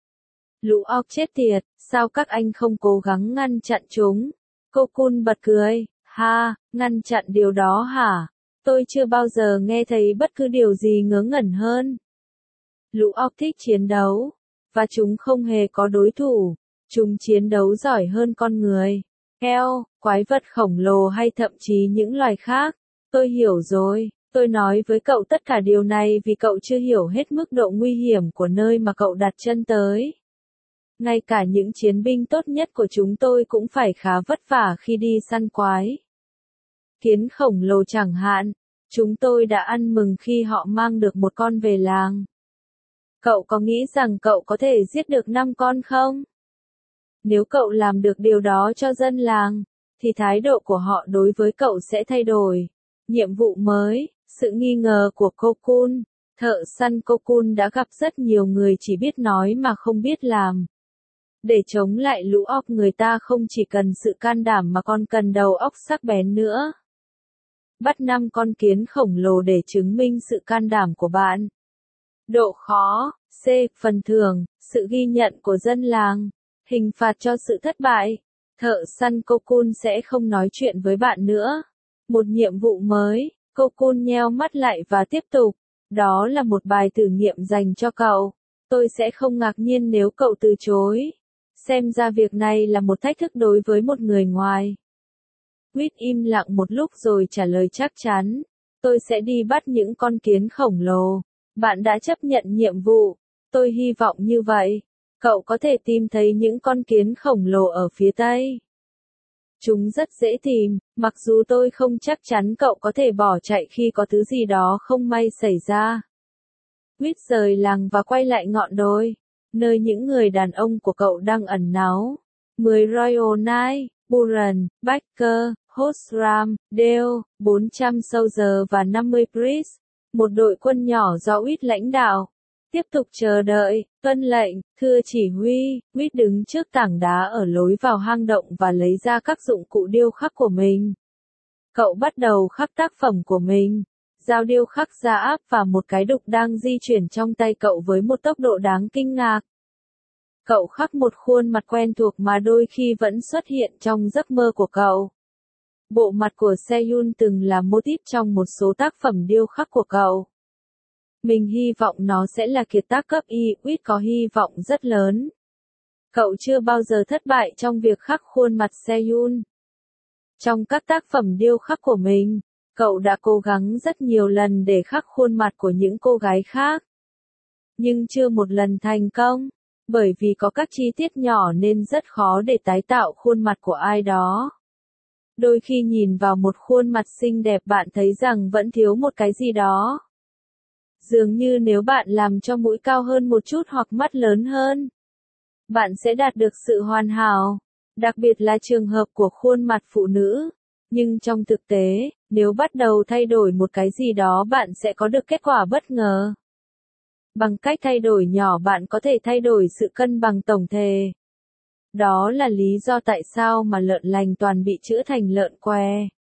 [SPEAKER 1] Lũ óc chết tiệt, sao các anh không cố gắng ngăn chặn chúng? Cô Kun bật cười, ha, ngăn chặn điều đó hả? Tôi chưa bao giờ nghe thấy bất cứ điều gì ngớ ngẩn hơn. Lũ óc thích chiến đấu, và chúng không hề có đối thủ. Chúng chiến đấu giỏi hơn con người, heo, quái vật khổng lồ hay thậm chí những loài khác. Tôi hiểu rồi, tôi nói với cậu tất cả điều này vì cậu chưa hiểu hết mức độ nguy hiểm của nơi mà cậu đặt chân tới. Ngay cả những chiến binh tốt nhất của chúng tôi cũng phải khá vất vả khi đi săn quái. Kiến khổng lồ chẳng hạn, chúng tôi đã ăn mừng khi họ mang được một con về làng. Cậu có nghĩ rằng cậu có thể giết được năm con không? Nếu cậu làm được điều đó cho dân làng, thì thái độ của họ đối với cậu sẽ thay đổi. Nhiệm vụ mới, sự nghi ngờ của cô Kun. Thợ săn cô Kun đã gặp rất nhiều người chỉ biết nói mà không biết làm. Để chống lại lũ óc người ta không chỉ cần sự can đảm mà còn cần đầu óc sắc bén nữa. Bắt năm con kiến khổng lồ để chứng minh sự can đảm của bạn. Độ khó, C. Phần thưởng, sự ghi nhận của dân làng. Hình phạt cho sự thất bại. Thợ săn cô Kun sẽ không nói chuyện với bạn nữa. Một nhiệm vụ mới, cô Kun nheo mắt lại và tiếp tục. Đó là một bài thử nghiệm dành cho cậu. Tôi sẽ không ngạc nhiên nếu cậu từ chối. Xem ra việc này là một thách thức đối với một người ngoài. Quýt im lặng một lúc rồi trả lời chắc chắn. Tôi sẽ đi bắt những con kiến khổng lồ. Bạn đã chấp nhận nhiệm vụ. Tôi hy vọng như vậy. Cậu có thể tìm thấy những con kiến khổng lồ ở phía Tây. Chúng rất dễ tìm, mặc dù tôi không chắc chắn cậu có thể bỏ chạy khi có thứ gì đó không may xảy ra. Quýt rời làng và quay lại ngọn đồi, nơi những người đàn ông của cậu đang ẩn náu. mười Royal Knight, Buran, Baker, Hosram, Dale, bốn trăm Soldier và năm mươi Priest. Một đội quân nhỏ do Quýt lãnh đạo. Tiếp tục chờ đợi, tuân lệnh, thưa chỉ huy. Quýt đứng trước tảng đá ở lối vào hang động và lấy ra các dụng cụ điêu khắc của mình. Cậu bắt đầu khắc tác phẩm của mình. Dao điêu khắc da áp và một cái đục đang di chuyển trong tay cậu với một tốc độ đáng kinh ngạc. Cậu khắc một khuôn mặt quen thuộc mà đôi khi vẫn xuất hiện trong giấc mơ của cậu. Bộ mặt của Seyun từng là mô típ trong một số tác phẩm điêu khắc của cậu. Mình hy vọng nó sẽ là kiệt tác cấp Y, Quýt có hy vọng rất lớn. Cậu chưa bao giờ thất bại trong việc khắc khuôn mặt Seyun. Trong các tác phẩm điêu khắc của mình, cậu đã cố gắng rất nhiều lần để khắc khuôn mặt của những cô gái khác. Nhưng chưa một lần thành công, bởi vì có các chi tiết nhỏ nên rất khó để tái tạo khuôn mặt của ai đó. Đôi khi nhìn vào một khuôn mặt xinh đẹp bạn thấy rằng vẫn thiếu một cái gì đó. Dường như nếu bạn làm cho mũi cao hơn một chút hoặc mắt lớn hơn, bạn sẽ đạt được sự hoàn hảo, đặc biệt là trường hợp của khuôn mặt phụ nữ. Nhưng trong thực tế, nếu bắt đầu thay đổi một cái gì đó bạn sẽ có được kết quả bất ngờ. Bằng cách thay đổi nhỏ bạn có thể thay đổi sự cân bằng tổng thể. Đó là lý do tại sao mà lợn lành toàn bị chữa thành lợn què.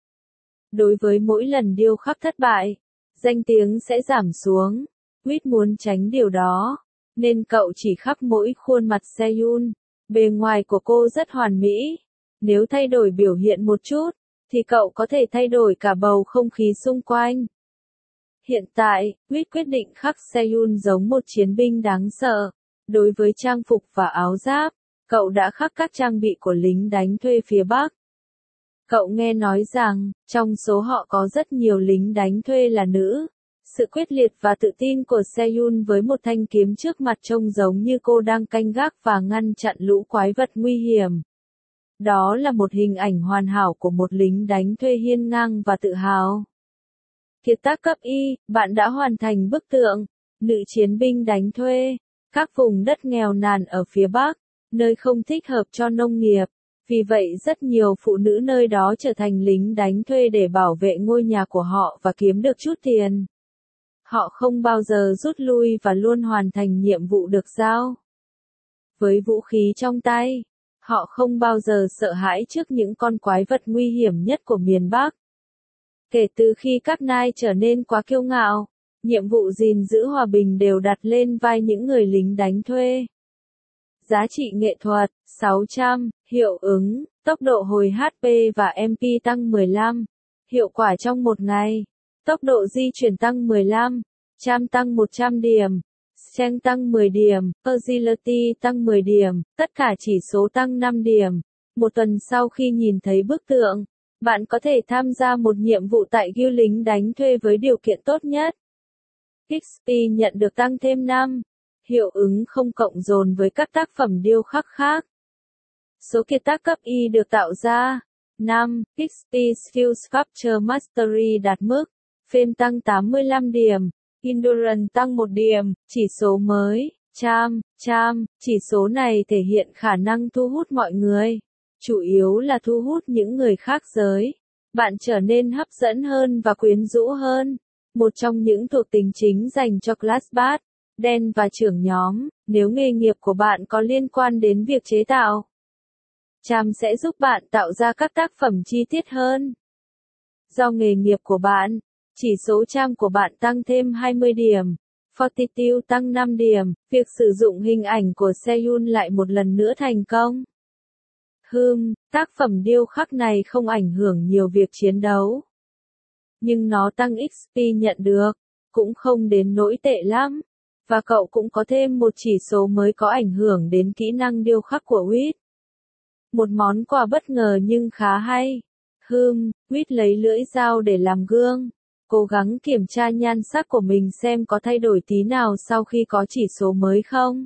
[SPEAKER 1] Đối với mỗi lần điêu khắc thất bại, danh tiếng sẽ giảm xuống. Quýt muốn tránh điều đó, nên cậu chỉ khắc mỗi khuôn mặt Seyun. Bề ngoài của cô rất hoàn mỹ. Nếu thay đổi biểu hiện một chút, thì cậu có thể thay đổi cả bầu không khí xung quanh. Hiện tại, Quýt quyết định khắc Seyun giống một chiến binh đáng sợ. Đối với trang phục và áo giáp, cậu đã khắc các trang bị của lính đánh thuê phía Bắc. Cậu nghe nói rằng, trong số họ có rất nhiều lính đánh thuê là nữ. Sự quyết liệt và tự tin của Seyun với một thanh kiếm trước mặt trông giống như cô đang canh gác và ngăn chặn lũ quái vật nguy hiểm. Đó là một hình ảnh hoàn hảo của một lính đánh thuê hiên ngang và tự hào. Kiệt tác cấp Y, bạn đã hoàn thành bức tượng, nữ chiến binh đánh thuê. các vùng đất nghèo nàn ở phía Bắc, nơi không thích hợp cho nông nghiệp. Vì vậy rất nhiều phụ nữ nơi đó trở thành lính đánh thuê để bảo vệ ngôi nhà của họ và kiếm được chút tiền. Họ không bao giờ rút lui và luôn hoàn thành nhiệm vụ được giao. Với vũ khí trong tay, họ không bao giờ sợ hãi trước những con quái vật nguy hiểm nhất của miền Bắc. Kể từ khi các nai trở nên quá kiêu ngạo, nhiệm vụ gìn giữ hòa bình đều đặt lên vai những người lính đánh thuê. Giá trị nghệ thuật, sáu trăm, hiệu ứng, tốc độ hồi hát pê và em pê tăng mười lăm, hiệu quả trong một ngày, tốc độ di chuyển tăng mười lăm, cham tăng một trăm điểm, strength tăng mười điểm, agility tăng mười điểm, tất cả chỉ số tăng năm điểm. Một tuần sau khi nhìn thấy bức tượng, bạn có thể tham gia một nhiệm vụ tại guild lính đánh thuê với điều kiện tốt nhất. ích pê nhận được tăng thêm năm. Hiệu ứng không cộng dồn với các tác phẩm điêu khắc khác. Số kiệt tác cấp Y được tạo ra. năm. ích pê Skill Sculpture Mastery đạt mức. Fame tăng tám mươi lăm điểm. Endurance tăng một điểm. Chỉ số mới. Charm, Charm. Chỉ số này thể hiện khả năng thu hút mọi người. Chủ yếu là thu hút những người khác giới. Bạn trở nên hấp dẫn hơn và quyến rũ hơn. Một trong những thuộc tính chính dành cho Classpass. Đen và trưởng nhóm, nếu nghề nghiệp của bạn có liên quan đến việc chế tạo. Charm sẽ giúp bạn tạo ra các tác phẩm chi tiết hơn. Do nghề nghiệp của bạn, chỉ số Charm của bạn tăng thêm hai mươi điểm. Fortitude tăng năm điểm, việc sử dụng hình ảnh của Seyun lại một lần nữa thành công. Hừm, tác phẩm điêu khắc này không ảnh hưởng nhiều việc chiến đấu. Nhưng nó tăng ích pê nhận được, cũng không đến nỗi tệ lắm. Và cậu cũng có thêm một chỉ số mới có ảnh hưởng đến kỹ năng điêu khắc của Wit. Một món quà bất ngờ nhưng khá hay. Hừm, Wit lấy lưỡi dao để làm gương. Cố gắng kiểm tra nhan sắc của mình xem có thay đổi tí nào sau khi có chỉ số mới không.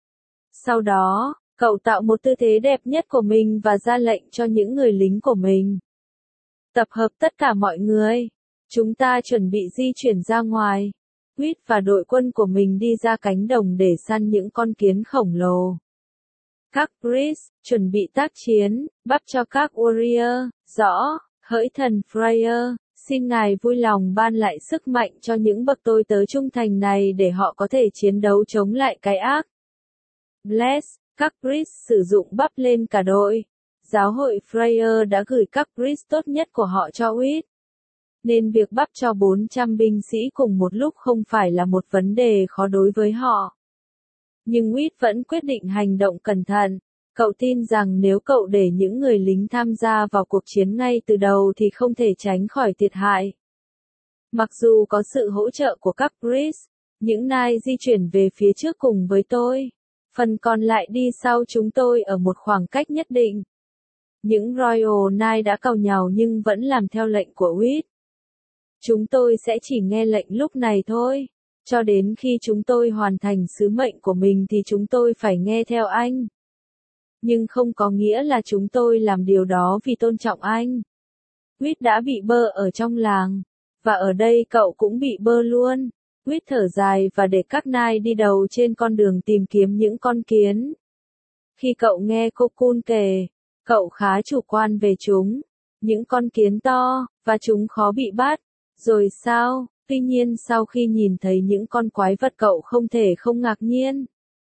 [SPEAKER 1] Sau đó, cậu tạo một tư thế đẹp nhất của mình và ra lệnh cho những người lính của mình. Tập hợp tất cả mọi người. Chúng ta chuẩn bị di chuyển ra ngoài. Wit và đội quân của mình đi ra cánh đồng để săn những con kiến khổng lồ. Các priest, chuẩn bị tác chiến, bắp cho các warrior, rõ, hỡi thần Freya, xin ngài vui lòng ban lại sức mạnh cho những bậc tôi tớ trung thành này để họ có thể chiến đấu chống lại cái ác. Bless, các priest sử dụng bắp lên cả đội. Giáo hội Freya đã gửi các priest tốt nhất của họ cho Wit. Nên việc bắp cho bốn trăm binh sĩ cùng một lúc không phải là một vấn đề khó đối với họ. Nhưng Wit vẫn quyết định hành động cẩn thận. Cậu tin rằng nếu cậu để những người lính tham gia vào cuộc chiến ngay từ đầu thì không thể tránh khỏi thiệt hại. Mặc dù có sự hỗ trợ của các priest, những nai di chuyển về phía trước cùng với tôi. Phần còn lại đi sau chúng tôi ở một khoảng cách nhất định. Những Royal Knight đã càu nhàu nhưng vẫn làm theo lệnh của Wit. Chúng tôi sẽ chỉ nghe lệnh lúc này thôi. Cho đến khi chúng tôi hoàn thành sứ mệnh của mình thì chúng tôi phải nghe theo anh. Nhưng không có nghĩa là chúng tôi làm điều đó vì tôn trọng anh. Wit đã bị bơ ở trong làng. Và ở đây cậu cũng bị bơ luôn. Wit thở dài và để các nai đi đầu trên con đường tìm kiếm những con kiến. Khi cậu nghe cô Kun kể, cậu khá chủ quan về chúng. Những con kiến to, và chúng khó bị bắt. Rồi sao? Tuy nhiên sau khi nhìn thấy những con quái vật cậu không thể không ngạc nhiên.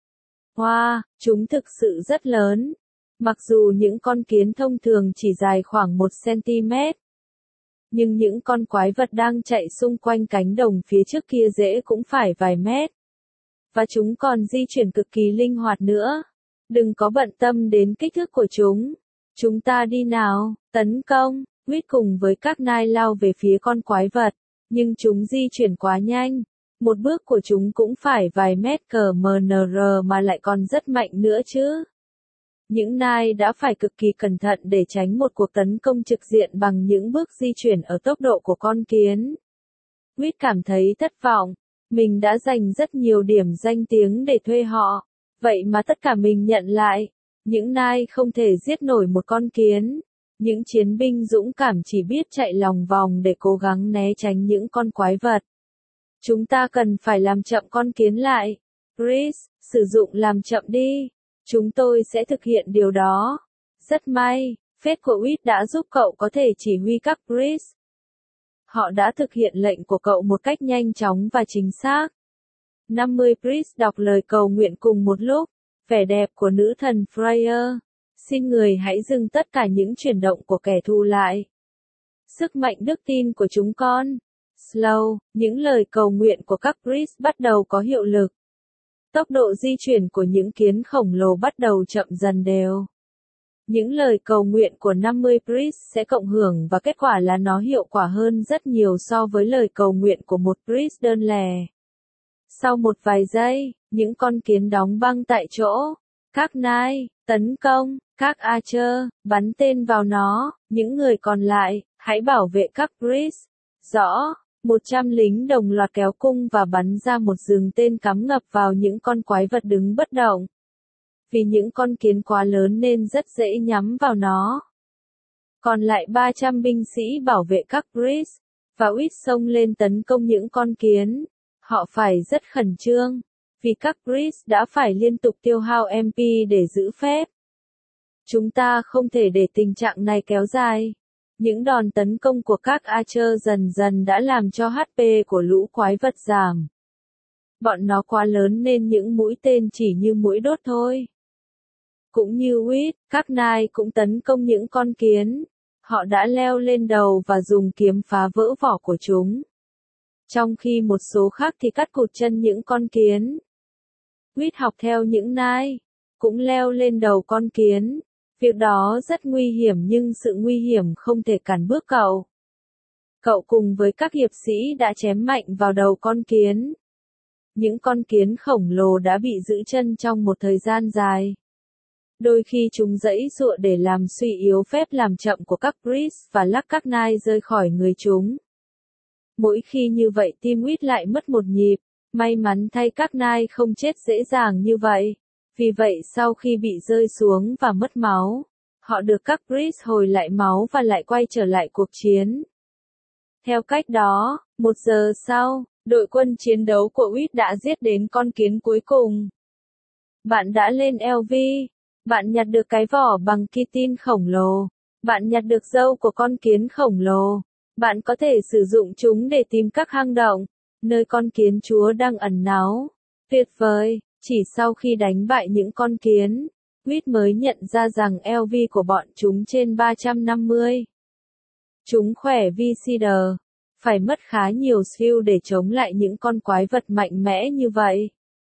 [SPEAKER 1] Wow, chúng thực sự rất lớn. Mặc dù những con kiến thông thường chỉ dài khoảng một xăng-ti-mét. Nhưng những con quái vật đang chạy xung quanh cánh đồng phía trước kia dễ cũng phải vài mét. Và chúng còn di chuyển cực kỳ linh hoạt nữa. Đừng có bận tâm đến kích thước của chúng. Chúng ta đi nào, tấn công. Wit cùng với các nai lao về phía con quái vật. Nhưng chúng di chuyển quá nhanh. Một bước của chúng cũng phải vài mét cờ mn mà lại còn rất mạnh nữa chứ. Những nai đã phải cực kỳ cẩn thận để tránh một cuộc tấn công trực diện bằng những bước di chuyển ở tốc độ của con kiến. Wit cảm thấy thất vọng. Mình đã dành rất nhiều điểm danh tiếng để thuê họ. Vậy mà tất cả mình nhận lại. Những nai không thể giết nổi một con kiến. Những chiến binh dũng cảm chỉ biết chạy lòng vòng để cố gắng né tránh những con quái vật. Chúng ta cần phải làm chậm con kiến lại. Breeze, sử dụng làm chậm đi. Chúng tôi sẽ thực hiện điều đó. Rất may, phết của Wit đã giúp cậu có thể chỉ huy các Breeze. Họ đã thực hiện lệnh của cậu một cách nhanh chóng và chính xác. năm mươi Breeze đọc lời cầu nguyện cùng một lúc. Vẻ đẹp của nữ thần Freya. Xin người hãy dừng tất cả những chuyển động của kẻ thù lại. Sức mạnh đức tin của chúng con. Slow, những lời cầu nguyện của các Breeze bắt đầu có hiệu lực. Tốc độ di chuyển của những kiến khổng lồ bắt đầu chậm dần đều. Những lời cầu nguyện của năm mươi Breeze sẽ cộng hưởng và kết quả là nó hiệu quả hơn rất nhiều so với lời cầu nguyện của một Breeze đơn lẻ. Sau một vài giây, những con kiến đóng băng tại chỗ. Các Knight, tấn công, các Archer, bắn tên vào nó, những người còn lại, hãy bảo vệ các Breeze. Rõ, một trăm lính đồng loạt kéo cung và bắn ra một rừng tên cắm ngập vào những con quái vật đứng bất động. Vì những con kiến quá lớn nên rất dễ nhắm vào nó. Còn lại ba trăm binh sĩ bảo vệ các Breeze, và Wit xông lên tấn công những con kiến. Họ phải rất khẩn trương, vì các Breeze đã phải liên tục tiêu hao em pê để giữ phép. Chúng ta không thể để tình trạng này kéo dài. Những đòn tấn công của các Archer dần dần đã làm cho hát pê của lũ quái vật giảm. Bọn nó quá lớn nên những mũi tên chỉ như mũi đốt thôi. Cũng như Wit, các Knight cũng tấn công những con kiến. Họ đã leo lên đầu và dùng kiếm phá vỡ vỏ của chúng. Trong khi một số khác thì cắt cụt chân những con kiến. Wit học theo những Knight, cũng leo lên đầu con kiến. Việc đó rất nguy hiểm nhưng sự nguy hiểm không thể cản bước cậu. Cậu cùng với các hiệp sĩ đã chém mạnh vào đầu con kiến. Những con kiến khổng lồ đã bị giữ chân trong một thời gian dài. Đôi khi chúng giãy giụa để làm suy yếu phép làm chậm của các Breeze và lắc các Knight rơi khỏi người chúng. Mỗi khi như vậy team Wit lại mất một nhịp. May mắn thay các Knight không chết dễ dàng như vậy. Vì vậy sau khi bị rơi xuống và mất máu, họ được các Breeze hồi lại máu và lại quay trở lại cuộc chiến. Theo cách đó, một giờ sau, đội quân chiến đấu của Wit đã giết đến con kiến cuối cùng. Bạn đã lên lờ vê. Bạn nhặt được cái vỏ bằng chitin khổng lồ. Bạn nhặt được râu của con kiến khổng lồ. Bạn có thể sử dụng chúng để tìm các hang động, nơi con kiến chúa đang ẩn náu. Tuyệt vời! Chỉ sau khi đánh bại những con kiến, Wit mới nhận ra rằng lờ vê của bọn chúng trên ba trăm năm mươi. Chúng khỏe Visitor. Phải mất khá nhiều skill để chống lại những con quái vật mạnh mẽ như vậy.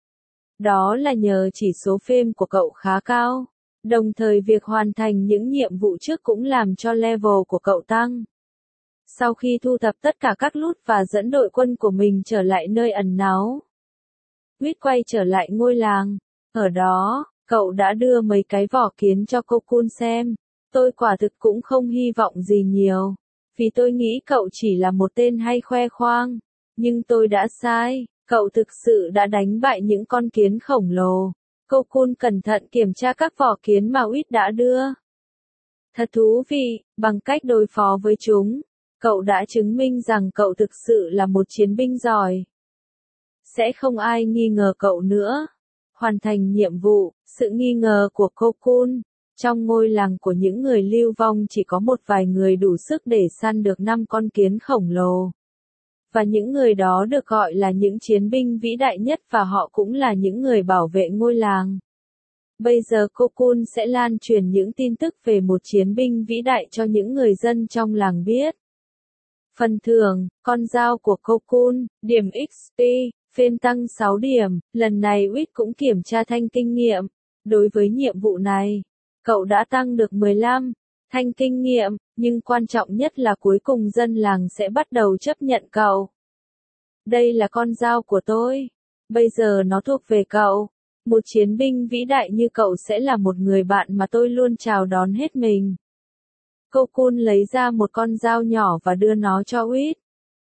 [SPEAKER 1] Đó là nhờ chỉ số phêm của cậu khá cao. Đồng thời việc hoàn thành những nhiệm vụ trước cũng làm cho level của cậu tăng. Sau khi thu thập tất cả các loot và dẫn đội quân của mình trở lại nơi ẩn náu, Wit quay trở lại ngôi làng. Ở đó, cậu đã đưa mấy cái vỏ kiến cho Cocoon xem. Tôi quả thực cũng không hy vọng gì nhiều, vì tôi nghĩ cậu chỉ là một tên hay khoe khoang. Nhưng tôi đã sai, cậu thực sự đã đánh bại những con kiến khổng lồ. Cocoon cẩn thận kiểm tra các vỏ kiến mà Wit đã đưa. Thật thú vị, bằng cách đối phó với chúng, cậu đã chứng minh rằng cậu thực sự là một chiến binh giỏi. Sẽ không ai nghi ngờ cậu nữa. Hoàn thành nhiệm vụ, sự nghi ngờ của Cocoon. Trong ngôi làng của những người lưu vong chỉ có một vài người đủ sức để săn được năm con kiến khổng lồ. Và những người đó được gọi là những chiến binh vĩ đại nhất và họ cũng là những người bảo vệ ngôi làng. Bây giờ Cocoon sẽ lan truyền những tin tức về một chiến binh vĩ đại cho những người dân trong làng biết. Phần thưởng, con dao của Cocoon, điểm ích pê, phên tăng sáu điểm, lần này Wit cũng kiểm tra thanh kinh nghiệm. Đối với nhiệm vụ này, cậu đã tăng được mười lăm thanh kinh nghiệm, nhưng quan trọng nhất là cuối cùng dân làng sẽ bắt đầu chấp nhận cậu. Đây là con dao của tôi. Bây giờ nó thuộc về cậu. Một chiến binh vĩ đại như cậu sẽ là một người bạn mà tôi luôn chào đón hết mình. Cocoon lấy ra một con dao nhỏ và đưa nó cho Wit.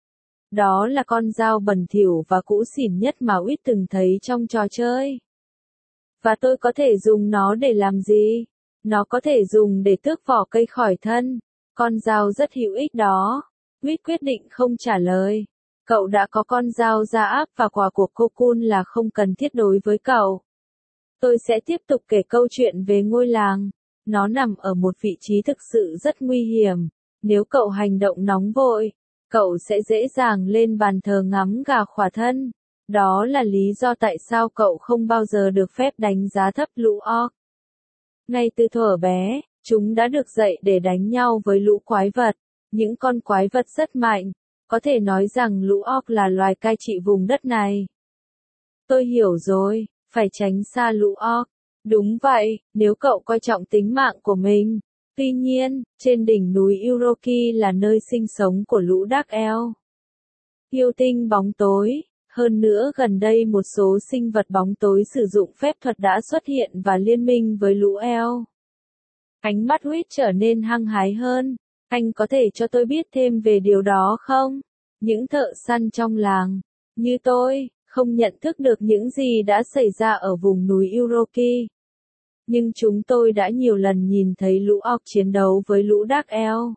[SPEAKER 1] Đó là con dao bẩn thỉu và cũ xỉn nhất mà Wit từng thấy trong trò chơi. Và tôi có thể dùng nó để làm gì? Nó có thể dùng để tước vỏ cây khỏi thân. Con dao rất hữu ích đó. Wit quyết định không trả lời. Cậu đã có con dao da áp và quà của Cocoon là không cần thiết đối với cậu. Tôi sẽ tiếp tục kể câu chuyện về ngôi làng. Nó nằm ở một vị trí thực sự rất nguy hiểm. Nếu cậu hành động nóng vội, cậu sẽ dễ dàng lên bàn thờ ngắm gà khỏa thân. Đó là lý do tại sao cậu không bao giờ được phép đánh giá thấp lũ orc. Ngay từ thuở bé, chúng đã được dạy để đánh nhau với lũ quái vật. Những con quái vật rất mạnh. Có thể nói rằng lũ orc là loài cai trị vùng đất này. Tôi hiểu rồi, phải tránh xa lũ orc. Đúng vậy, nếu cậu coi trọng tính mạng của mình. Tuy nhiên, trên đỉnh núi Uroki là nơi sinh sống của lũ Dark Elf. Yêu tinh bóng tối. Hơn nữa gần đây một số sinh vật bóng tối sử dụng phép thuật đã xuất hiện và liên minh với lũ Elf. Ánh mắt Huyết trở nên hăng hái hơn. Anh có thể cho tôi biết thêm về điều đó không? Những thợ săn trong làng, như tôi, không nhận thức được những gì đã xảy ra ở vùng núi Uroki. Nhưng chúng tôi đã nhiều lần nhìn thấy lũ orc chiến đấu với lũ Dark Elf.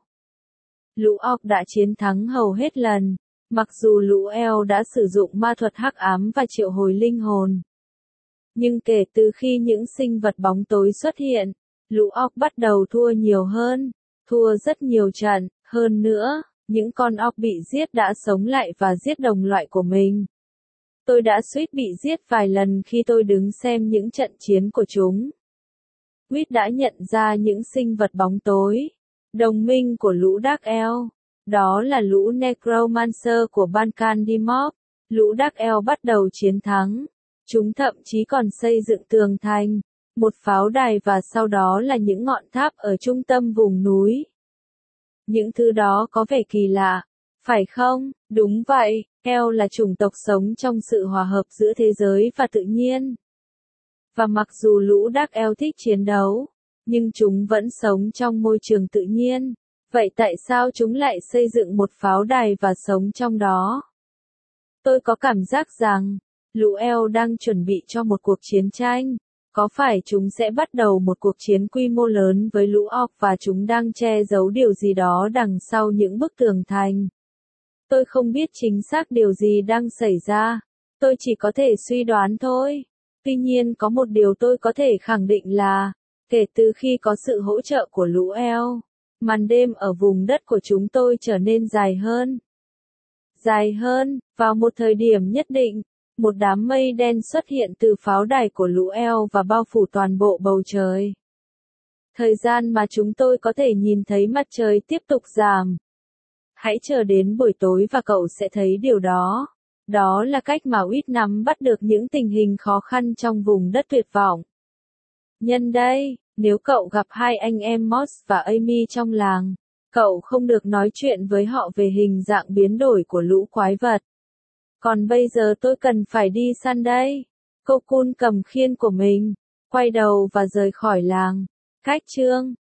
[SPEAKER 1] Lũ orc đã chiến thắng hầu hết lần, mặc dù lũ Elf đã sử dụng ma thuật hắc ám và triệu hồi linh hồn. Nhưng kể từ khi những sinh vật bóng tối xuất hiện, lũ orc bắt đầu thua nhiều hơn, thua rất nhiều trận, hơn nữa, những con orc bị giết đã sống lại và giết đồng loại của mình. Tôi đã suýt bị giết vài lần khi tôi đứng xem những trận chiến của chúng. Whit đã nhận ra những sinh vật bóng tối, đồng minh của lũ Dark Elf. Đó là lũ Necromancer của Ban-Can-Dimorph. Lũ Dark Elf bắt đầu chiến thắng. Chúng thậm chí còn xây dựng tường thành, một pháo đài và sau đó là những ngọn tháp ở trung tâm vùng núi. Những thứ đó có vẻ kỳ lạ, phải không? Đúng vậy, Elf là chủng tộc sống trong sự hòa hợp giữa thế giới và tự nhiên. Và mặc dù lũ Dark Elf thích chiến đấu, nhưng chúng vẫn sống trong môi trường tự nhiên. Vậy tại sao chúng lại xây dựng một pháo đài và sống trong đó? Tôi có cảm giác rằng, lũ Elf đang chuẩn bị cho một cuộc chiến tranh. Có phải chúng sẽ bắt đầu một cuộc chiến quy mô lớn với lũ orc và chúng đang che giấu điều gì đó đằng sau những bức tường thành? Tôi không biết chính xác điều gì đang xảy ra. Tôi chỉ có thể suy đoán thôi. Tuy nhiên có một điều tôi có thể khẳng định là, kể từ khi có sự hỗ trợ của lũ Elf, màn đêm ở vùng đất của chúng tôi trở nên dài hơn. Dài hơn, vào một thời điểm nhất định, một đám mây đen xuất hiện từ pháo đài của lũ Elf và bao phủ toàn bộ bầu trời. Thời gian mà chúng tôi có thể nhìn thấy mặt trời tiếp tục giảm. Hãy chờ đến buổi tối và cậu sẽ thấy điều đó. Đó là cách mà Whit nắm bắt được những tình hình khó khăn trong vùng đất tuyệt vọng. Nhân đây, nếu cậu gặp hai anh em Moss và Amy trong làng, cậu không được nói chuyện với họ về hình dạng biến đổi của lũ quái vật. Còn bây giờ tôi cần phải đi săn đây. Cocoon cầm khiên của mình, quay đầu và rời khỏi làng. Cách chương